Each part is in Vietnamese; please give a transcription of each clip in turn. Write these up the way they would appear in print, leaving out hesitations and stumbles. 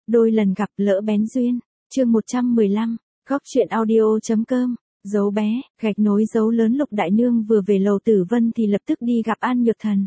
Đôi lần gặp lỡ bén duyên. Chương 115, Góc truyện audio.com. Dấu bé, gạch nối dấu lớn. Lục Đại Nương vừa về lầu Tử Vân thì lập tức đi gặp An Nhược Thần.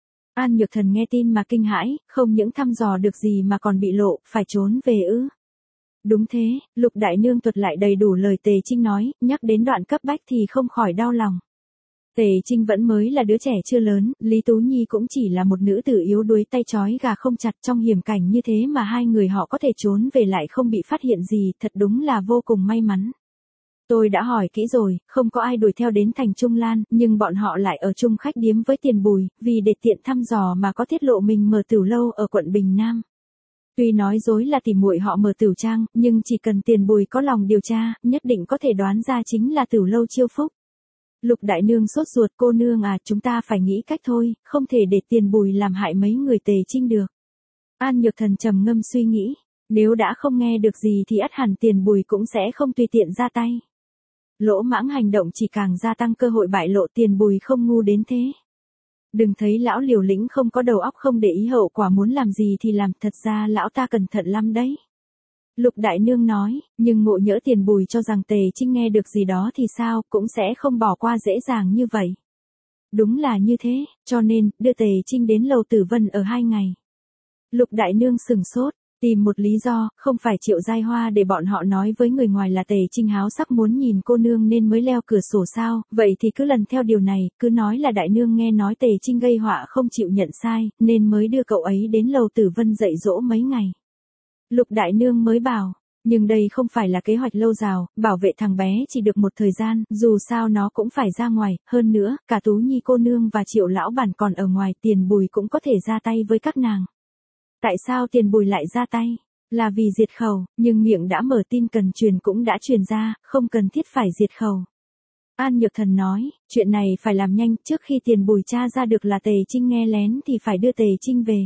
An Nhược Thần nghe tin mà kinh hãi, không những thăm dò được gì mà còn bị lộ, phải trốn về ư? Đúng thế, Lục Đại Nương thuật lại đầy đủ lời Tề Trinh nói, nhắc đến đoạn cấp bách thì không khỏi đau lòng. Tề Trinh vẫn mới là đứa trẻ chưa lớn, Lý Tú Nhi cũng chỉ là một nữ tử yếu đuối tay trói gà không chặt, trong hiểm cảnh như thế mà hai người họ có thể trốn về lại không bị phát hiện gì, thật đúng là vô cùng may mắn. Tôi đã hỏi kỹ rồi, không có ai đuổi theo đến thành Trung Lan, nhưng bọn họ lại ở chung khách điếm với Tiền Bùi, vì để tiện thăm dò mà có tiết lộ mình mở tửu lâu ở quận Bình Nam. Tuy nói dối là tỉ muội họ mở tửu trang, nhưng chỉ cần Tiền Bùi có lòng điều tra, nhất định có thể đoán ra chính là tửu lâu Chiêu Phúc. Lục Đại Nương sốt ruột, cô nương à, chúng ta phải nghĩ cách thôi, không thể để Tiền Bùi làm hại mấy người Tề Trinh được. An Nhược Thần trầm ngâm suy nghĩ, nếu đã không nghe được gì thì ắt hẳn Tiền Bùi cũng sẽ không tùy tiện ra tay. Lỗ mãng hành động chỉ càng gia tăng cơ hội bại lộ, Tiền Bùi không ngu đến thế. Đừng thấy lão liều lĩnh không có đầu óc, không để ý hậu quả, muốn làm gì thì làm, thật ra lão ta cẩn thận lắm đấy. Lục Đại Nương nói, nhưng ngộ nhỡ Tiền Bùi cho rằng Tề Trinh nghe được gì đó thì sao, cũng sẽ không bỏ qua dễ dàng như vậy. Đúng là như thế, cho nên, đưa Tề Trinh đến lầu Tử Vân ở 2 ngày. Lục Đại Nương sừng sốt, tìm một lý do, không phải Triệu Giai Hoa để bọn họ nói với người ngoài là Tề Trinh háo sắc muốn nhìn cô nương nên mới leo cửa sổ sao, vậy thì cứ lần theo điều này, cứ nói là Đại Nương nghe nói Tề Trinh gây họa không chịu nhận sai, nên mới đưa cậu ấy đến lầu Tử Vân dạy dỗ mấy ngày. Lục Đại Nương mới bảo, nhưng đây không phải là kế hoạch lâu dài, bảo vệ thằng bé chỉ được một thời gian, dù sao nó cũng phải ra ngoài, hơn nữa, cả Tú Nhi cô nương và Triệu lão bản còn ở ngoài, Tiền Bùi cũng có thể ra tay với các nàng. Tại sao Tiền Bùi lại ra tay? Là vì diệt khẩu, nhưng miệng đã mở, tin cần truyền cũng đã truyền ra, không cần thiết phải diệt khẩu. An Nhược Thần nói, chuyện này phải làm nhanh, trước khi Tiền Bùi tra ra được là Tề Trinh nghe lén thì phải đưa Tề Trinh về.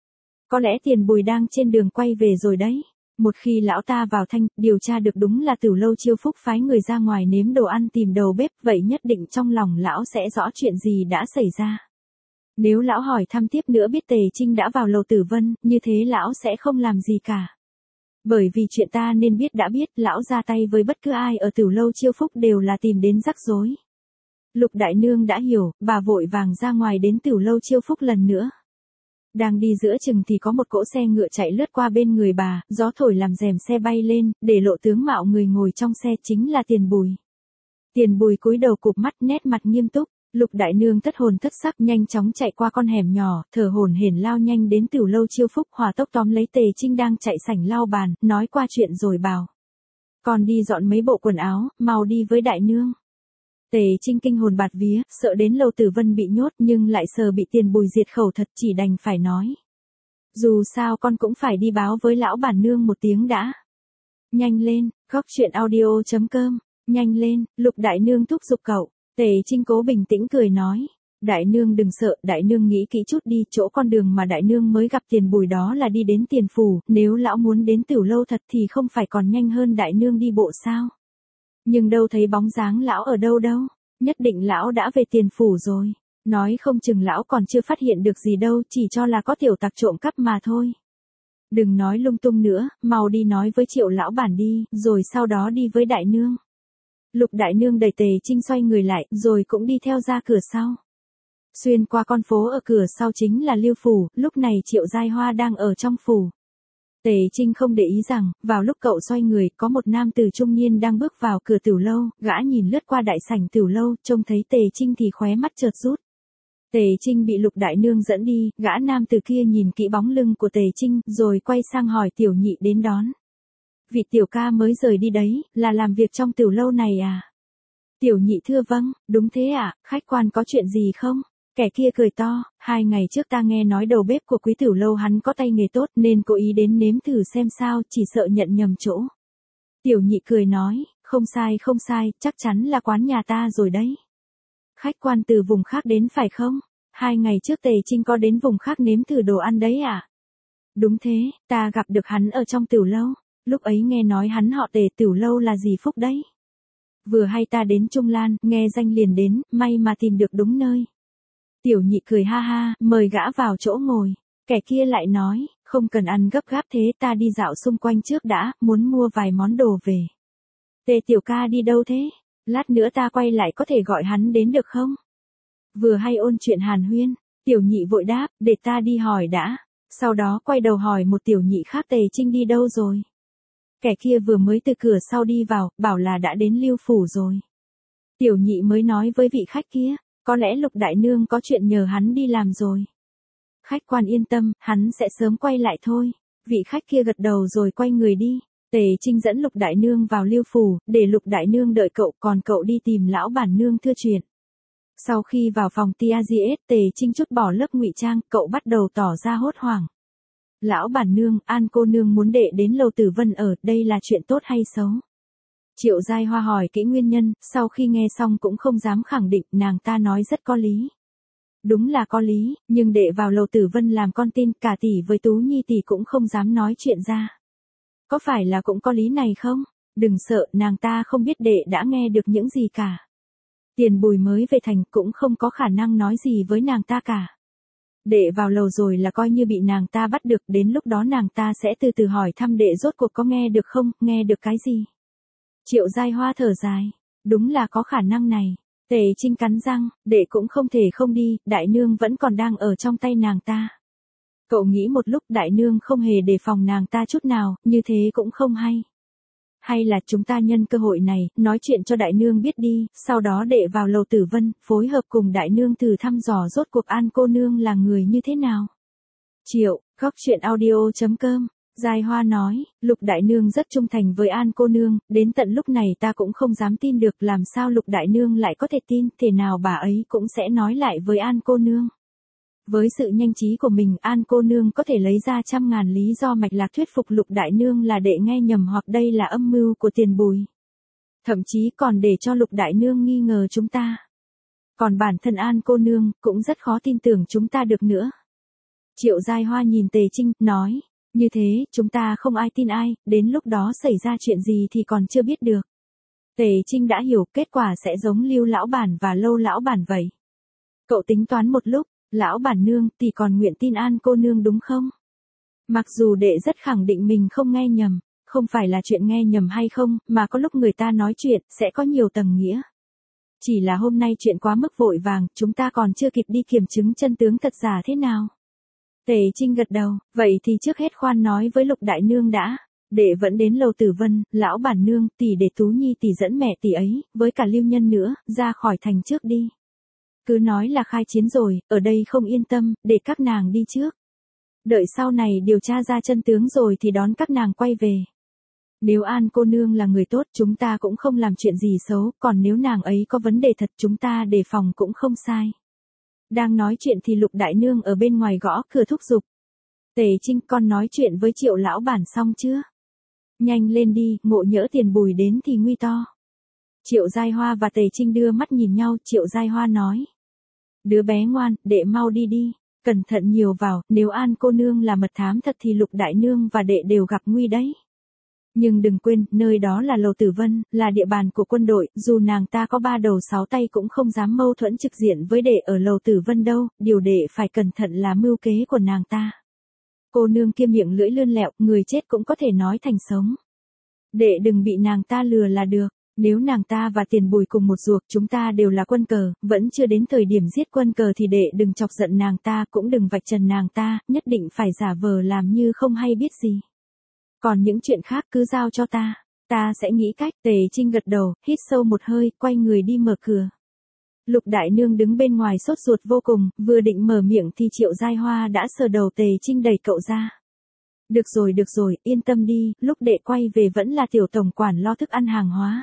Có lẽ Tiền Bùi đang trên đường quay về rồi đấy. Một khi lão ta vào thanh, điều tra được đúng là tửu lâu Chiêu Phúc phái người ra ngoài nếm đồ ăn tìm đầu bếp, vậy nhất định trong lòng lão sẽ rõ chuyện gì đã xảy ra. Nếu lão hỏi thăm tiếp nữa biết Tề Trinh đã vào lầu Tử Vân, như thế lão sẽ không làm gì cả. Bởi vì chuyện ta nên biết đã biết, lão ra tay với bất cứ ai ở tửu lâu Chiêu Phúc đều là tìm đến rắc rối. Lục Đại Nương đã hiểu, bà vội vàng ra ngoài đến tửu lâu Chiêu Phúc lần nữa. Đang đi giữa chừng thì có một cỗ xe ngựa chạy lướt qua bên người bà, gió thổi làm rèm xe bay lên, để lộ tướng mạo người ngồi trong xe, chính là Tiền Bùi. Tiền Bùi cúi đầu cụp mắt, nét mặt nghiêm túc. Lục Đại Nương thất hồn thất sắc nhanh chóng chạy qua con hẻm nhỏ, thở hổn hển lao nhanh đến tửu lâu Chiêu Phúc, hỏa tốc tóm lấy Tề Trinh đang chạy sảnh lau bàn, nói qua chuyện rồi bảo. Còn đi dọn mấy bộ quần áo, mau đi với Đại Nương. Tề Trinh kinh hồn bạt vía, sợ đến lầu Tử Vân bị nhốt nhưng lại sợ bị Tiền Bùi diệt khẩu thật, chỉ đành phải nói. Dù sao con cũng phải đi báo với lão bản nương một tiếng đã. Nhanh lên, Góc truyện audio.com, nhanh lên, Lục Đại Nương thúc giục cậu. Tề Trinh cố bình tĩnh cười nói. Đại Nương đừng sợ, Đại Nương nghĩ kỹ chút đi, chỗ con đường mà Đại Nương mới gặp Tiền Bùi đó là đi đến Tiền Phủ, nếu lão muốn đến tửu lâu thật thì không phải còn nhanh hơn Đại Nương đi bộ sao? Nhưng đâu thấy bóng dáng lão ở đâu đâu, nhất định lão đã về Tiền Phủ rồi, nói không chừng lão còn chưa phát hiện được gì đâu, chỉ cho là có tiểu tặc trộm cắp mà thôi. Đừng nói lung tung nữa, mau đi nói với Triệu lão bản đi, rồi sau đó đi với Đại Nương. Lục Đại Nương đẩy Tề Trinh xoay người lại, rồi cũng đi theo ra cửa sau. Xuyên qua con phố ở cửa sau chính là Liêu Phủ, lúc này Triệu Giai Hoa đang ở trong phủ. Tề Trinh không để ý rằng, vào lúc cậu xoay người, có một nam tử trung niên đang bước vào cửa tửu lâu, gã nhìn lướt qua đại sảnh tửu lâu, trông thấy Tề Trinh thì khóe mắt chợt rút. Tề Trinh bị Lục Đại Nương dẫn đi, gã nam tử kia nhìn kỹ bóng lưng của Tề Trinh, rồi quay sang hỏi Tiểu Nhị đến đón. Vị tiểu ca mới rời đi đấy, là làm việc trong tửu lâu này à? Tiểu Nhị thưa vâng, đúng thế ạ, khách quan có chuyện gì không? Kẻ kia cười to, 2 ngày trước ta nghe nói đầu bếp của quý tửu lâu hắn có tay nghề tốt nên cố ý đến nếm thử xem sao, chỉ sợ nhận nhầm chỗ. Tiểu Nhị cười nói, không sai, chắc chắn là quán nhà ta rồi đấy. Khách quan từ vùng khác đến phải không? 2 ngày trước Tề Trinh có đến vùng khác nếm thử đồ ăn đấy à? Đúng thế, ta gặp được hắn ở trong tửu lâu, lúc ấy nghe nói hắn họ Tề, tửu lâu là gì phúc đấy. Vừa hay ta đến Trung Lan, nghe danh liền đến, may mà tìm được đúng nơi. Tiểu Nhị cười ha ha, mời gã vào chỗ ngồi. Kẻ kia lại nói, Không cần ăn gấp gáp thế, ta đi dạo xung quanh trước đã, muốn mua vài món đồ về. Tề tiểu ca đi đâu thế? Lát nữa ta quay lại có thể gọi hắn đến được không? Vừa hay ôn chuyện hàn huyên, tiểu nhị vội đáp, để ta đi hỏi đã. Sau đó quay đầu hỏi một tiểu nhị khác Tề Trinh đi đâu rồi. Kẻ kia vừa mới từ cửa sau đi vào, bảo là đã đến Lưu Phủ rồi. Tiểu nhị mới nói với vị khách kia, có lẽ Lục Đại Nương có chuyện nhờ hắn đi làm rồi. Khách quan yên tâm, hắn sẽ sớm quay lại thôi. Vị khách kia gật đầu rồi quay người đi. Tề Trinh dẫn Lục Đại Nương vào Lưu Phủ, để Lục Đại Nương đợi cậu, còn cậu đi tìm lão bản nương thưa chuyện. Sau khi vào phòng TAGS, Tề Trinh chút bỏ lớp ngụy trang, cậu bắt đầu tỏ ra hốt hoảng. Lão bản nương, An cô nương muốn đệ đến Lầu Tử Vân ở, đây là chuyện tốt hay xấu? Triệu Giai Hoa hỏi kỹ nguyên nhân, sau khi nghe xong cũng không dám khẳng định, nàng ta nói rất có lý. Đúng là có lý, nhưng đệ vào Lầu Tử Vân làm con tin, cả tỷ với Tú Nhi tỷ cũng không dám nói chuyện ra. Có phải là cũng có lý này không? Đừng sợ, nàng ta không biết đệ đã nghe được những gì cả. Tiền Bùi mới về thành cũng không có khả năng nói gì với nàng ta cả. Đệ vào lầu rồi là coi như bị nàng ta bắt được, đến lúc đó nàng ta sẽ từ từ hỏi thăm đệ rốt cuộc có nghe được không, nghe được cái gì. Triệu Giai Hoa thở dài, đúng là có khả năng này. Tề Trinh cắn răng, đệ cũng không thể không đi, đại nương vẫn còn đang ở trong tay nàng ta. Cậu nghĩ một lúc đại nương không hề đề phòng nàng ta chút nào, như thế cũng không hay. Hay là chúng ta nhân cơ hội này, nói chuyện cho đại nương biết đi, sau đó đệ vào Lầu Tử Vân, phối hợp cùng đại nương thử thăm dò rốt cuộc An cô nương là người như thế nào. Triệu, góc chuyện audio.com, Giai Hoa nói, Lục đại nương rất trung thành với An cô nương, đến tận lúc này ta cũng không dám tin được làm sao Lục đại nương lại có thể tin, thế nào bà ấy cũng sẽ nói lại với An cô nương. Với sự nhanh trí của mình, An cô nương có thể lấy ra trăm ngàn lý do mạch lạc thuyết phục Lục đại nương là đệ nghe nhầm hoặc đây là âm mưu của Tiền Bùi. Thậm chí còn để cho Lục đại nương nghi ngờ chúng ta. Còn bản thân An cô nương cũng rất khó tin tưởng chúng ta được nữa. Triệu Giai Hoa nhìn Tề Trinh, nói, như thế, chúng ta không ai tin ai, đến lúc đó xảy ra chuyện gì thì còn chưa biết được. Tề Trinh đã hiểu, kết quả sẽ giống Lưu lão bản và Lâu lão bản vậy. Cậu tính toán một lúc, lão bản nương, tỷ còn nguyện tin An cô nương đúng không? Mặc dù đệ rất khẳng định mình không nghe nhầm, không phải là chuyện nghe nhầm hay không, mà có lúc người ta nói chuyện, sẽ có nhiều tầng nghĩa. Chỉ là hôm nay chuyện quá mức vội vàng, chúng ta còn chưa kịp đi kiểm chứng chân tướng thật giả thế nào. Tề Trinh gật đầu, vậy thì trước hết khoan nói với Lục đại nương đã. Đệ vẫn đến Lầu Tử Vân, lão bản nương, tỷ để Tú Nhi tỷ dẫn mẹ tỷ ấy, với cả Lưu Nhân nữa, ra khỏi thành trước đi. Cứ nói là khai chiến rồi, ở đây không yên tâm, để các nàng đi trước. Đợi sau này điều tra ra chân tướng rồi thì đón các nàng quay về. Nếu An cô nương là người tốt chúng ta cũng không làm chuyện gì xấu, còn nếu nàng ấy có vấn đề thật chúng ta đề phòng cũng không sai. Đang nói chuyện thì Lục đại nương ở bên ngoài gõ cửa thúc giục. Tề Trinh, con nói chuyện với Triệu lão bản xong chưa? Nhanh lên đi, ngộ nhỡ Tiền Bùi đến thì nguy to. Triệu Giai Hoa và Tề Trinh đưa mắt nhìn nhau, Triệu Giai Hoa nói. Đứa bé ngoan, đệ mau đi đi, cẩn thận nhiều vào, nếu An cô nương là mật thám thật thì Lục đại nương và đệ đều gặp nguy đấy. Nhưng đừng quên, nơi đó là Lầu Tử Vân, là địa bàn của quân đội, dù nàng ta có 3 đầu 6 tay cũng không dám mâu thuẫn trực diện với đệ ở Lầu Tử Vân đâu, điều đệ phải cẩn thận là mưu kế của nàng ta. Cô nương kia miệng lưỡi lươn lẹo, người chết cũng có thể nói thành sống. Đệ đừng bị nàng ta lừa là được. Nếu nàng ta và Tiền Bùi cùng một ruột, chúng ta đều là quân cờ, vẫn chưa đến thời điểm giết quân cờ thì đệ đừng chọc giận nàng ta, cũng đừng vạch trần nàng ta, nhất định phải giả vờ làm như không hay biết gì. Còn những chuyện khác cứ giao cho ta sẽ nghĩ cách. Tề Trinh gật đầu, hít sâu một hơi, quay người đi mở cửa. Lục đại nương đứng bên ngoài sốt ruột vô cùng, vừa định mở miệng thì Triệu Giai Hoa đã sờ đầu Tề Trinh đẩy cậu ra. Được rồi, yên tâm đi, lúc đệ quay về vẫn là tiểu tổng quản lo thức ăn hàng hóa.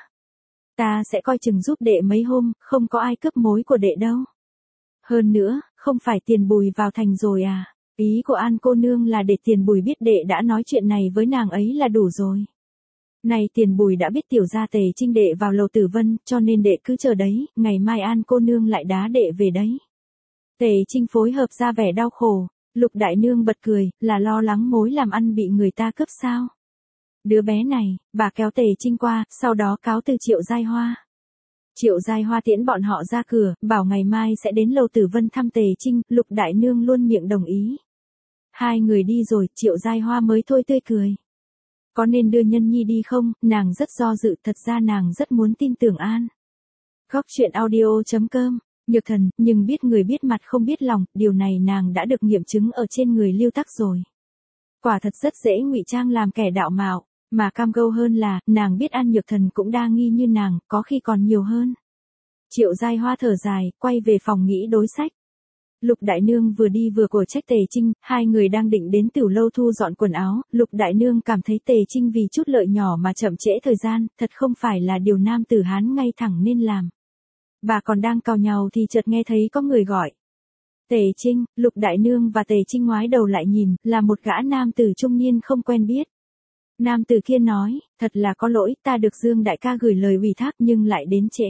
Ta sẽ coi chừng giúp đệ mấy hôm, không có ai cướp mối của đệ đâu. Hơn nữa, không phải Tiền Bùi vào thành rồi à? Ý của An cô nương là để Tiền Bùi biết đệ đã nói chuyện này với nàng ấy là đủ rồi. Này Tiền Bùi đã biết tiểu gia Tề Trinh đệ vào Lầu Tử Vân, cho nên đệ cứ chờ đấy, ngày mai An cô nương lại đá đệ về đấy. Tề Trinh phối hợp ra vẻ đau khổ, Lục đại nương bật cười, là lo lắng mối làm ăn bị người ta cướp sao? Đứa bé này, bà kéo Tề Trinh qua, sau đó cáo từ Triệu Giai Hoa. Triệu Giai Hoa tiễn bọn họ ra cửa, bảo ngày mai sẽ đến Lầu Tử Vân thăm Tề Trinh, Lục đại nương luôn miệng đồng ý. Hai người đi rồi, Triệu Giai Hoa mới thôi tươi cười. Có nên đưa Nhân Nhi đi không, nàng rất do dự, thật ra nàng rất muốn tin tưởng An. Góc chuyện audio.com, Nhược Thần, nhưng biết người biết mặt không biết lòng, điều này nàng đã được nghiệm chứng ở trên người Lưu Tắc rồi. Quả thật rất dễ ngụy trang làm kẻ đạo mạo, mà cam go hơn là, nàng biết An Nhược Thần cũng đa nghi như nàng, có khi còn nhiều hơn. Triệu Giai Hoa thở dài, quay về phòng nghĩ đối sách. Lục Đại Nương vừa đi vừa cổ trách Tề Trinh, hai người đang định đến Tiểu Lâu thu dọn quần áo, Lục Đại Nương cảm thấy Tề Trinh vì chút lợi nhỏ mà chậm trễ thời gian, thật không phải là điều nam tử Hán ngay thẳng nên làm. Bà còn đang cào nhàu thì chợt nghe thấy có người gọi. Tề Trinh, Lục Đại Nương và Tề Trinh ngoái đầu lại nhìn, là một gã nam tử trung niên không quen biết. Nam tử kia nói, thật là có lỗi, ta được Dương đại ca gửi lời ủy thác nhưng lại đến trễ.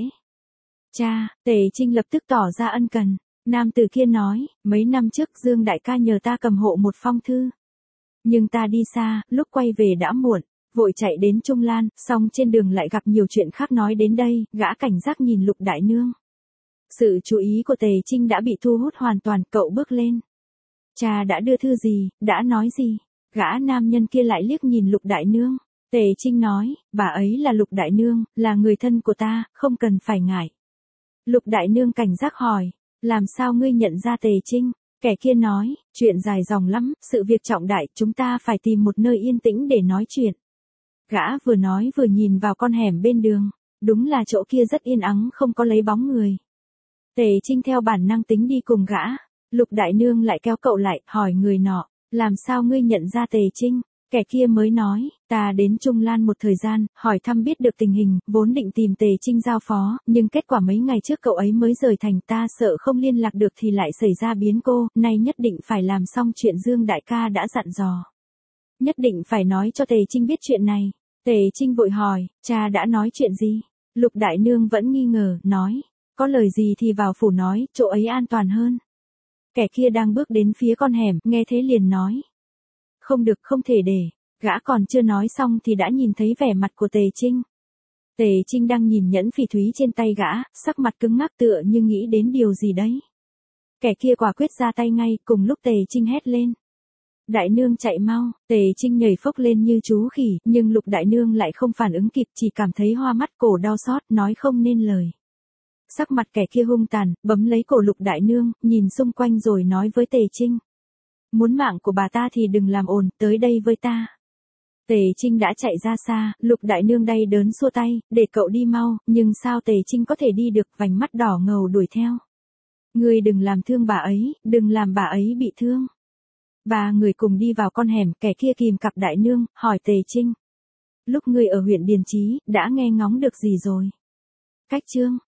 Cha, Tề Trinh lập tức tỏ ra ân cần. Nam tử kia nói, mấy năm trước Dương đại ca nhờ ta cầm hộ một phong thư. Nhưng ta đi xa, lúc quay về đã muộn, vội chạy đến Trung Lan, xong trên đường lại gặp nhiều chuyện khác nói đến đây, gã cảnh giác nhìn Lục Đại Nương. Sự chú ý của Tề Trinh đã bị thu hút hoàn toàn, cậu bước lên. Cha đã đưa thư gì, đã nói gì? Gã nam nhân kia lại liếc nhìn Lục Đại Nương. Tề Trinh nói, bà ấy là Lục Đại Nương, là người thân của ta, không cần phải ngại. Lục Đại Nương cảnh giác hỏi, làm sao ngươi nhận ra Tề Trinh? Kẻ kia nói, chuyện dài dòng lắm, sự việc trọng đại, chúng ta phải tìm một nơi yên tĩnh để nói chuyện. Gã vừa nói vừa nhìn vào con hẻm bên đường, đúng là chỗ kia rất yên ắng không có lấy bóng người. Tề Trinh theo bản năng tính đi cùng gã, Lục Đại Nương lại kéo cậu lại, hỏi người nọ, làm sao ngươi nhận ra Tề Trinh? Kẻ kia mới nói, ta đến Trung Lan một thời gian, hỏi thăm biết được tình hình, vốn định tìm Tề Trinh giao phó, nhưng kết quả mấy ngày trước cậu ấy mới rời thành, ta sợ không liên lạc được thì lại xảy ra biến cố, nay nhất định phải làm xong chuyện Dương đại ca đã dặn dò. Nhất định phải nói cho Tề Trinh biết chuyện này. Tề Trinh vội hỏi, cha đã nói chuyện gì? Lục Đại Nương vẫn nghi ngờ, nói, có lời gì thì vào phủ nói, chỗ ấy an toàn hơn. Kẻ kia đang bước đến phía con hẻm, nghe thế liền nói. Không được, không thể để, gã còn chưa nói xong thì đã nhìn thấy vẻ mặt của Tề Trinh. Tề Trinh đang nhìn nhẫn phỉ thúy trên tay gã, sắc mặt cứng ngắc tựa như nghĩ đến điều gì đấy. Kẻ kia quả quyết ra tay ngay, cùng lúc Tề Trinh hét lên. Đại Nương chạy mau, Tề Trinh nhảy phốc lên như chú khỉ, nhưng Lục Đại Nương lại không phản ứng kịp, chỉ cảm thấy hoa mắt cổ đau xót, nói không nên lời. Sắc mặt kẻ kia hung tàn, bấm lấy cổ Lục Đại Nương, nhìn xung quanh rồi nói với Tề Trinh. Muốn mạng của bà ta thì đừng làm ồn, tới đây với ta. Tề Trinh đã chạy ra xa, Lục Đại Nương đay đớn xua tay, để cậu đi mau, nhưng sao Tề Trinh có thể đi được, vành mắt đỏ ngầu đuổi theo. Ngươi đừng làm thương bà ấy, đừng làm bà ấy bị thương. Ba người cùng đi vào con hẻm, kẻ kia kìm cặp Đại Nương, hỏi Tề Trinh. Lúc ngươi ở huyện Điền Chí, đã nghe ngóng được gì rồi? Cách chương.